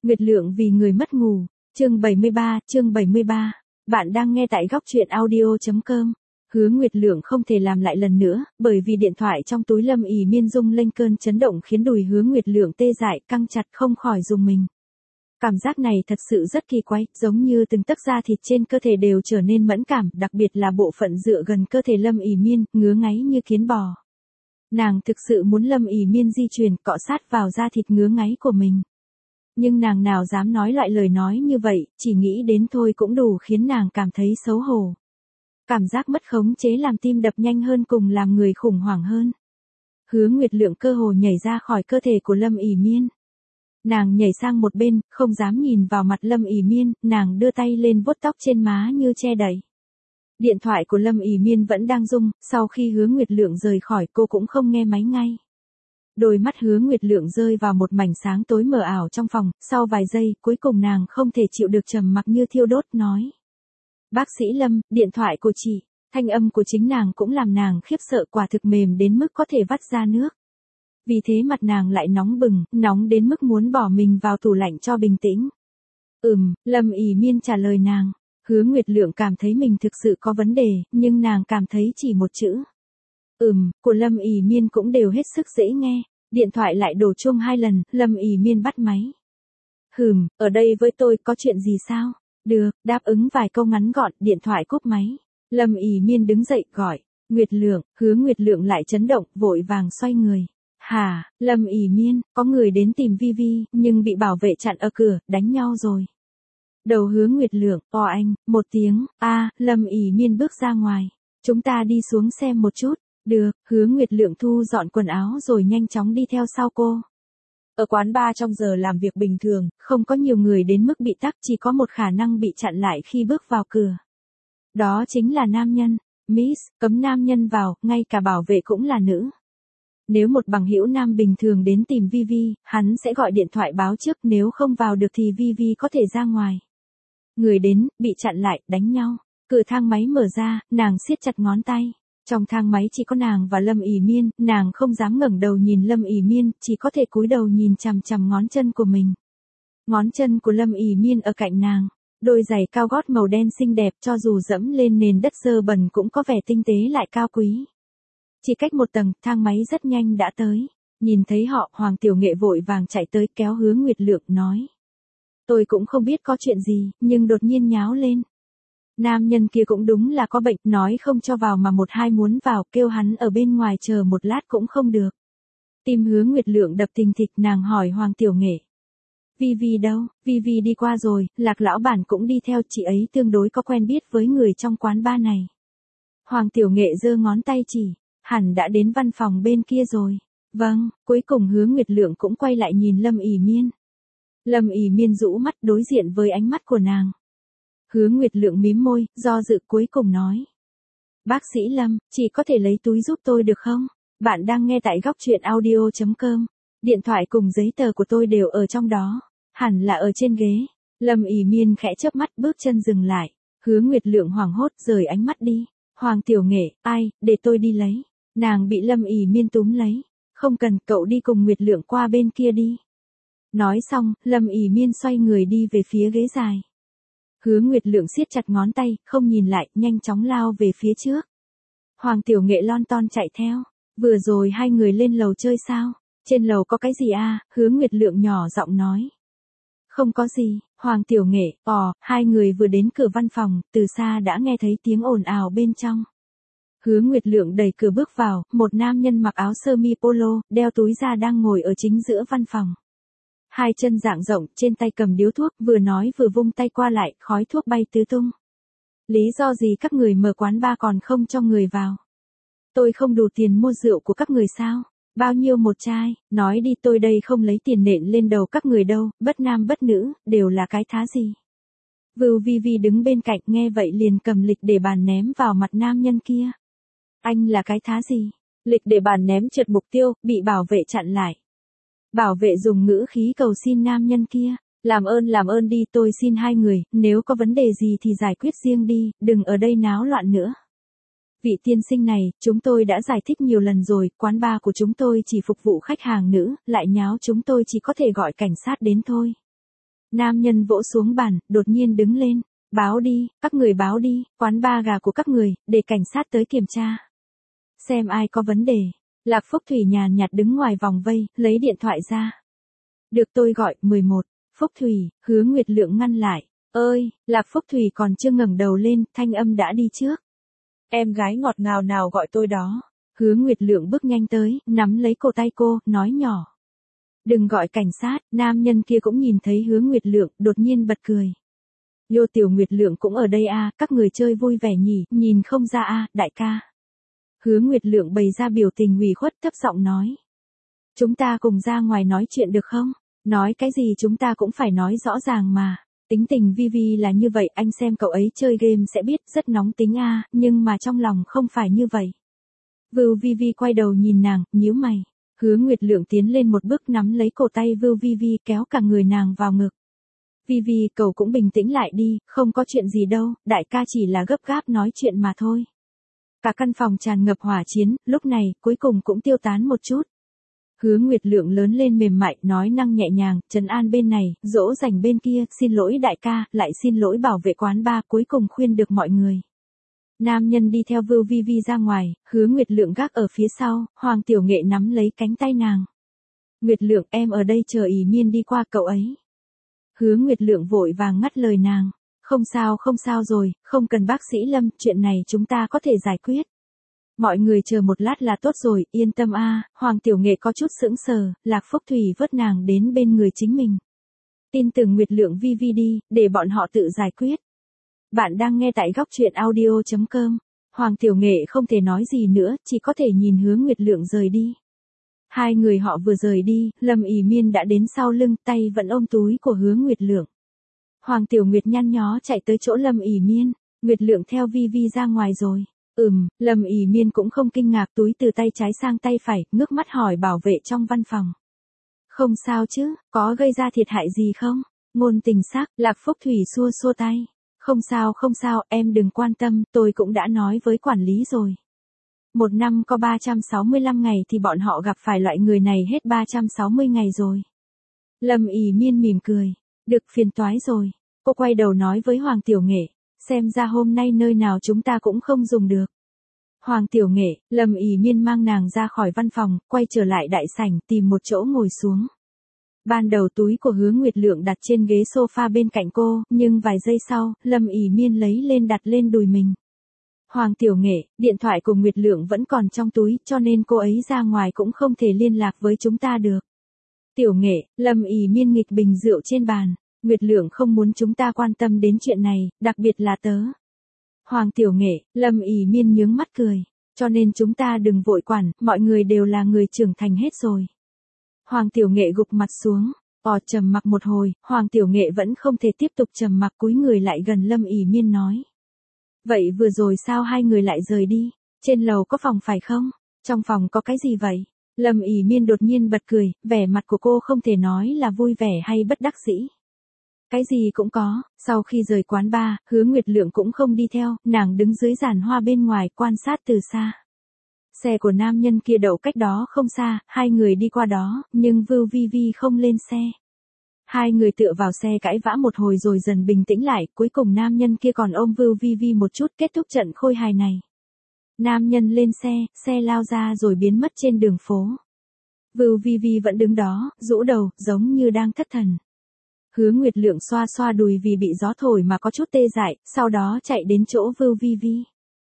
Nguyệt Lượng vì người mất ngủ, chương 73. Bạn đang nghe tại góc truyện audio.com. Hứa Nguyệt Lượng không thể làm lại lần nữa, bởi vì điện thoại trong túi Lâm ỉ miên rung lên cơn chấn động khiến đùi Hứa Nguyệt Lượng tê dại căng chặt không khỏi rùng mình. Cảm giác này thật sự rất kỳ quái, giống như từng tấc da thịt trên cơ thể đều trở nên mẫn cảm, đặc biệt là bộ phận dựa gần cơ thể Lâm ỉ miên, ngứa ngáy như kiến bò. Nàng thực sự muốn Lâm ỉ miên di chuyển cọ sát vào da thịt ngứa ngáy của mình. Nhưng nàng nào dám nói loại lời nói như vậy, chỉ nghĩ đến thôi cũng đủ khiến nàng cảm thấy xấu hổ. Cảm giác mất khống chế làm tim đập nhanh hơn cùng làm người khủng hoảng hơn. Hứa Nguyệt Lượng cơ hồ nhảy ra khỏi cơ thể của Lâm ỉ miên. Nàng nhảy sang một bên, không dám nhìn vào mặt Lâm ỉ miên, nàng đưa tay lên vuốt tóc trên má như che đậy. Điện thoại của Lâm ỉ miên vẫn đang rung, sau khi Hứa Nguyệt Lượng rời khỏi cô cũng không nghe máy ngay. Đôi mắt Hứa Nguyệt Lượng rơi vào một mảnh sáng tối mờ ảo trong phòng, sau vài giây, cuối cùng nàng không thể chịu được trầm mặc như thiêu đốt nói. Bác sĩ Lâm, điện thoại của chị, thanh âm của chính nàng cũng làm nàng khiếp sợ quả thực mềm đến mức có thể vắt ra nước. Vì thế mặt nàng lại nóng bừng, nóng đến mức muốn bỏ mình vào tủ lạnh cho bình tĩnh. Lâm ỉ miên trả lời nàng. Hứa Nguyệt Lượng cảm thấy mình thực sự có vấn đề, nhưng nàng cảm thấy chỉ một chữ. Của Lâm ỉ miên cũng đều hết sức dễ nghe. Điện thoại lại đổ chuông 2 lần, Lâm ỉ miên bắt máy. Ở đây với tôi có chuyện gì sao? Được, đáp ứng vài câu ngắn gọn, điện thoại cúp máy. Lâm ỉ miên đứng dậy gọi. Nguyệt Lượng, Hứa Nguyệt Lượng lại chấn động, vội vàng xoay người. Hả, Lâm ỉ miên, có người đến tìm Vi Vi, nhưng bị bảo vệ chặn ở cửa, đánh nhau rồi. Đầu Hứa Nguyệt Lượng, anh, một tiếng, Lâm ỉ miên bước ra ngoài. Chúng ta đi xuống xem một chút. Được, Hứa Nguyệt Lượng thu dọn quần áo rồi nhanh chóng đi theo sau cô. Ở quán bar trong giờ làm việc bình thường, không có nhiều người đến mức bị tắc, chỉ có một khả năng bị chặn lại khi bước vào cửa. Đó chính là nam nhân. Miss, cấm nam nhân vào, ngay cả bảo vệ cũng là nữ. Nếu một bằng hữu nam bình thường đến tìm Vi Vi, hắn sẽ gọi điện thoại báo trước, nếu không vào được thì Vi Vi có thể ra ngoài. Người đến, bị chặn lại, đánh nhau. Cửa thang máy mở ra, nàng siết chặt ngón tay. Trong thang máy chỉ có nàng và Lâm ỉ miên, nàng không dám ngẩng đầu nhìn Lâm ỉ miên, chỉ có thể cúi đầu nhìn chằm chằm ngón chân của mình. Ngón chân của Lâm ỉ miên ở cạnh nàng, đôi giày cao gót màu đen xinh đẹp cho dù dẫm lên nền đất dơ bẩn cũng có vẻ tinh tế lại cao quý. Chỉ cách một tầng, thang máy rất nhanh đã tới. Nhìn thấy họ, Hoàng Tiểu Nghệ vội vàng chạy tới kéo Hứa Nguyệt Lượng nói. Tôi cũng không biết có chuyện gì, nhưng đột nhiên nháo lên. Nam nhân kia cũng đúng là có bệnh, nói không cho vào mà một hai muốn vào, kêu hắn ở bên ngoài chờ một lát cũng không được. Tim Hứa Nguyệt Lượng đập thình thịch, nàng hỏi Hoàng Tiểu Nghệ. Vi Vi đâu? Vi Vi đi qua rồi, Lạc lão bản cũng đi theo, chị ấy tương đối có quen biết với người trong quán bar này. Hoàng Tiểu Nghệ giơ ngón tay chỉ, hẳn đã đến văn phòng bên kia rồi. Vâng, cuối cùng Hứa Nguyệt Lượng cũng quay lại nhìn Lâm ỉ miên. Lâm ỉ miên rũ mắt đối diện với ánh mắt của nàng. Hứa Nguyệt Lượng mím môi, do dự cuối cùng nói. Bác sĩ Lâm, chị có thể lấy túi giúp tôi được không? Bạn đang nghe tại góc truyện audio.com. Điện thoại cùng giấy tờ của tôi đều ở trong đó. Hẳn là ở trên ghế. Lâm ỉ miên khẽ chớp mắt bước chân dừng lại. Hứa Nguyệt Lượng hoảng hốt rời ánh mắt đi. Hoàng Tiểu Nghệ, để tôi đi lấy. Nàng bị Lâm ỉ miên túm lấy. Không cần, cậu đi cùng Nguyệt Lượng qua bên kia đi. Nói xong, Lâm ỉ miên xoay người đi về phía ghế dài. Hứa Nguyệt Lượng siết chặt ngón tay, không nhìn lại, nhanh chóng lao về phía trước. Hoàng Tiểu Nghệ lon ton chạy theo. Vừa rồi hai người lên lầu chơi sao? Trên lầu có cái gì Hứa Nguyệt Lượng nhỏ giọng nói. Không có gì, Hoàng Tiểu Nghệ, hai người vừa đến cửa văn phòng, từ xa đã nghe thấy tiếng ồn ào bên trong. Hứa Nguyệt Lượng đẩy cửa bước vào, một nam nhân mặc áo sơ mi polo, đeo túi da đang ngồi ở chính giữa văn phòng. Hai chân dạng rộng, trên tay cầm điếu thuốc, vừa nói vừa vung tay qua lại, khói thuốc bay tứ tung. Lý do gì các người mở quán bar còn không cho người vào? Tôi không đủ tiền mua rượu của các người sao? Bao nhiêu một chai? Nói đi, tôi đây không lấy tiền nện lên đầu các người đâu, bất nam bất nữ, đều là cái thá gì? Vưu Vi Vi đứng bên cạnh nghe vậy liền cầm lịch để bàn ném vào mặt nam nhân kia. Anh là cái thá gì? Lịch để bàn ném trượt mục tiêu, bị bảo vệ chặn lại. Bảo vệ dùng ngữ khí cầu xin nam nhân kia. Làm ơn đi, tôi xin hai người, nếu có vấn đề gì thì giải quyết riêng đi, đừng ở đây náo loạn nữa. Vị tiên sinh này, chúng tôi đã giải thích nhiều lần rồi, quán bar của chúng tôi chỉ phục vụ khách hàng nữ, lại nháo chúng tôi chỉ có thể gọi cảnh sát đến thôi. Nam nhân vỗ xuống bàn, đột nhiên đứng lên. Báo đi, các người báo đi, quán ba gà của các người, để cảnh sát tới kiểm tra. Xem ai có vấn đề. Lạc Phúc Thủy nhàn nhạt đứng ngoài vòng vây, lấy điện thoại ra. Được tôi gọi, 11. Phúc Thủy, Hứa Nguyệt Lượng ngăn lại. Ơi, Lạc Phúc Thủy còn chưa ngẩng đầu lên, thanh âm đã đi trước. Em gái ngọt ngào nào gọi tôi đó. Hứa Nguyệt Lượng bước nhanh tới, nắm lấy cổ tay cô, nói nhỏ. Đừng gọi cảnh sát, nam nhân kia cũng nhìn thấy Hứa Nguyệt Lượng, đột nhiên bật cười. Yô Tiểu Nguyệt Lượng cũng ở đây à, các người chơi vui vẻ nhỉ, nhìn không ra à, đại ca. Hứa Nguyệt Lượng bày ra biểu tình ủy khuất thấp giọng nói. Chúng ta cùng ra ngoài nói chuyện được không? Nói cái gì chúng ta cũng phải nói rõ ràng mà. Tính tình Vivi là như vậy, anh xem cậu ấy chơi game sẽ biết, rất nóng tính à, nhưng mà trong lòng không phải như vậy. Vưu Vivi quay đầu nhìn nàng, nhíu mày. Hứa Nguyệt Lượng tiến lên một bước nắm lấy cổ tay Vưu Vivi kéo cả người nàng vào ngực. Vivi, cậu cũng bình tĩnh lại đi, không có chuyện gì đâu, đại ca chỉ là gấp gáp nói chuyện mà thôi. Cả căn phòng tràn ngập hỏa chiến, lúc này, cuối cùng cũng tiêu tán một chút. Hứa Nguyệt Lượng lớn lên mềm mại, nói năng nhẹ nhàng, trấn an bên này, dỗ dành bên kia, xin lỗi đại ca, lại xin lỗi bảo vệ quán bar, cuối cùng khuyên được mọi người. Nam nhân đi theo Vưu Vivi ra ngoài, Hứa Nguyệt Lượng gác ở phía sau, Hoàng Tiểu Nghệ nắm lấy cánh tay nàng. Nguyệt Lượng, em ở đây chờ ỷ miên đi qua cậu ấy. Hứa Nguyệt Lượng vội vàng ngắt lời nàng. Không sao rồi, không cần bác sĩ Lâm, chuyện này chúng ta có thể giải quyết. Mọi người chờ một lát là tốt rồi, yên tâm a. Hoàng Tiểu Nghệ có chút sững sờ, Lạc Phúc Thủy vớt nàng đến bên người chính mình. Tin tưởng Nguyệt Lượng Vivi đi, để bọn họ tự giải quyết. Bạn đang nghe tại góc truyện audio.com. Hoàng Tiểu Nghệ không thể nói gì nữa, chỉ có thể nhìn Hứa Nguyệt Lượng rời đi. Hai người họ vừa rời đi, Lâm ỷ miên đã đến sau lưng, tay vẫn ôm túi của Hứa Nguyệt Lượng. Hoàng Tiểu Nguyệt nhăn nhó chạy tới chỗ Lâm ỷ miên, Nguyệt Lượng theo Vivi ra ngoài rồi. Lâm ỷ miên cũng không kinh ngạc, túi từ tay trái sang tay phải, ngước mắt hỏi bảo vệ trong văn phòng. Không sao chứ, có gây ra thiệt hại gì không? Ngôn Tình sắc, Lạc Phúc Thủy xua xua tay. Không sao, em đừng quan tâm, tôi cũng đã nói với quản lý rồi. Một năm có 365 ngày thì bọn họ gặp phải loại người này hết 360 ngày rồi. Lâm ỷ miên mỉm cười. Được, phiền toái rồi. Cô quay đầu nói với Hoàng Tiểu Nghệ. Xem ra hôm nay nơi nào chúng ta cũng không dùng được. Hoàng Tiểu Nghệ, Lâm ỷ miên mang nàng ra khỏi văn phòng, quay trở lại đại sảnh, tìm một chỗ ngồi xuống. Ban đầu túi của Hứa Nguyệt Lượng đặt trên ghế sofa bên cạnh cô, nhưng vài giây sau, Lâm ỷ miên lấy lên đặt lên đùi mình. Hoàng Tiểu Nghệ, điện thoại của Nguyệt Lượng vẫn còn trong túi, cho nên cô ấy ra ngoài cũng không thể liên lạc với chúng ta được. Tiểu Nghệ, Lâm ỷ miên nghịch bình rượu trên bàn. Nguyệt Lượng không muốn chúng ta quan tâm đến chuyện này, đặc biệt là tớ. Hoàng Tiểu Nghệ, Lâm ỷ miên nhướng mắt cười. Cho nên chúng ta đừng vội quản, mọi người đều là người trưởng thành hết rồi. Hoàng Tiểu Nghệ gục mặt xuống, trầm mặc một hồi, Hoàng Tiểu Nghệ vẫn không thể tiếp tục trầm mặc, cúi người lại gần Lâm ỷ miên nói. Vậy vừa rồi sao hai người lại rời đi? Trên lầu có phòng phải không? Trong phòng có cái gì vậy? Lâm ỷ miên đột nhiên bật cười, vẻ mặt của cô không thể nói là vui vẻ hay bất đắc dĩ. Cái gì cũng có, sau khi rời quán bar, Hứa Nguyệt Lượng cũng không đi theo, nàng đứng dưới giàn hoa bên ngoài quan sát từ xa. Xe của nam nhân kia đậu cách đó không xa, hai người đi qua đó, nhưng Vưu Vivi không lên xe. Hai người tựa vào xe cãi vã một hồi rồi dần bình tĩnh lại, cuối cùng nam nhân kia còn ôm Vưu Vivi một chút, kết thúc trận khôi hài này. Nam nhân lên xe, xe lao ra rồi biến mất trên đường phố. Vưu Vivi vẫn đứng đó, rũ đầu, giống như đang thất thần. Hứa Nguyệt Lượng xoa xoa đùi vì bị gió thổi mà có chút tê dại, sau đó chạy đến chỗ Vưu Vivi.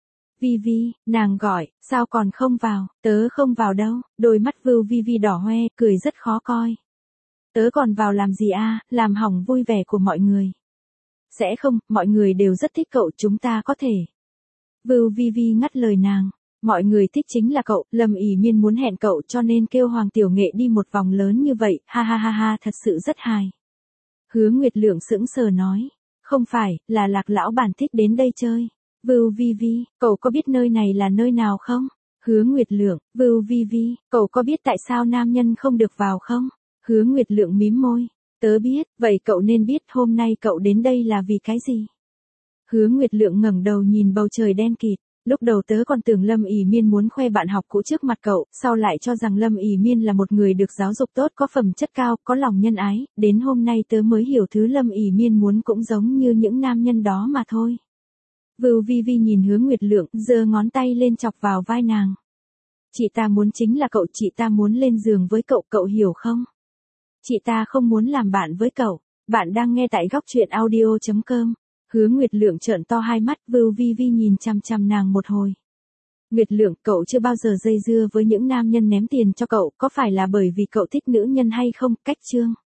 Vivi, nàng gọi, sao còn không vào, tớ không vào đâu, đôi mắt Vưu Vivi đỏ hoe, cười rất khó coi. Tớ còn vào làm gì a, làm hỏng vui vẻ của mọi người. Sẽ không, mọi người đều rất thích cậu, chúng ta có thể. Vưu Vivi ngắt lời nàng, mọi người thích chính là cậu, Lâm ỷ miên muốn hẹn cậu cho nên kêu Hoàng Tiểu Nghệ đi một vòng lớn như vậy, ha ha ha ha, thật sự rất hài. Hứa Nguyệt Lượng sững sờ nói, không phải, là Lạc lão bản thích đến đây chơi. Vưu Vivi, cậu có biết nơi này là nơi nào không? Hứa Nguyệt Lượng, Vưu Vivi, cậu có biết tại sao nam nhân không được vào không? Hứa Nguyệt Lượng mím môi, tớ biết, vậy cậu nên biết hôm nay cậu đến đây là vì cái gì? Hứa Nguyệt Lượng ngẩng đầu nhìn bầu trời đen kịt, Lúc đầu tớ còn tưởng Lâm ỉ Miên muốn khoe bạn học cũ trước mặt cậu, sau lại cho rằng Lâm ỉ Miên là một người được giáo dục tốt, có phẩm chất cao, có lòng nhân ái, đến hôm nay tớ mới hiểu thứ Lâm ỉ Miên muốn cũng giống như những nam nhân đó mà thôi. Vưu Vi Vi nhìn Hứa Nguyệt Lượng, giơ ngón tay lên chọc vào vai nàng. Chị ta muốn chính là cậu, chị ta muốn lên giường với cậu, cậu hiểu không? Chị ta không muốn làm bạn với cậu. Bạn đang nghe tại góc truyện audio.com. Hứa Nguyệt Lượng trợn to hai mắt, Vưu Vi Vi nhìn chằm chằm nàng một hồi. Nguyệt Lượng, cậu chưa bao giờ dây dưa với những nam nhân ném tiền cho cậu, có phải là bởi vì cậu thích nữ nhân hay không? Cách chương.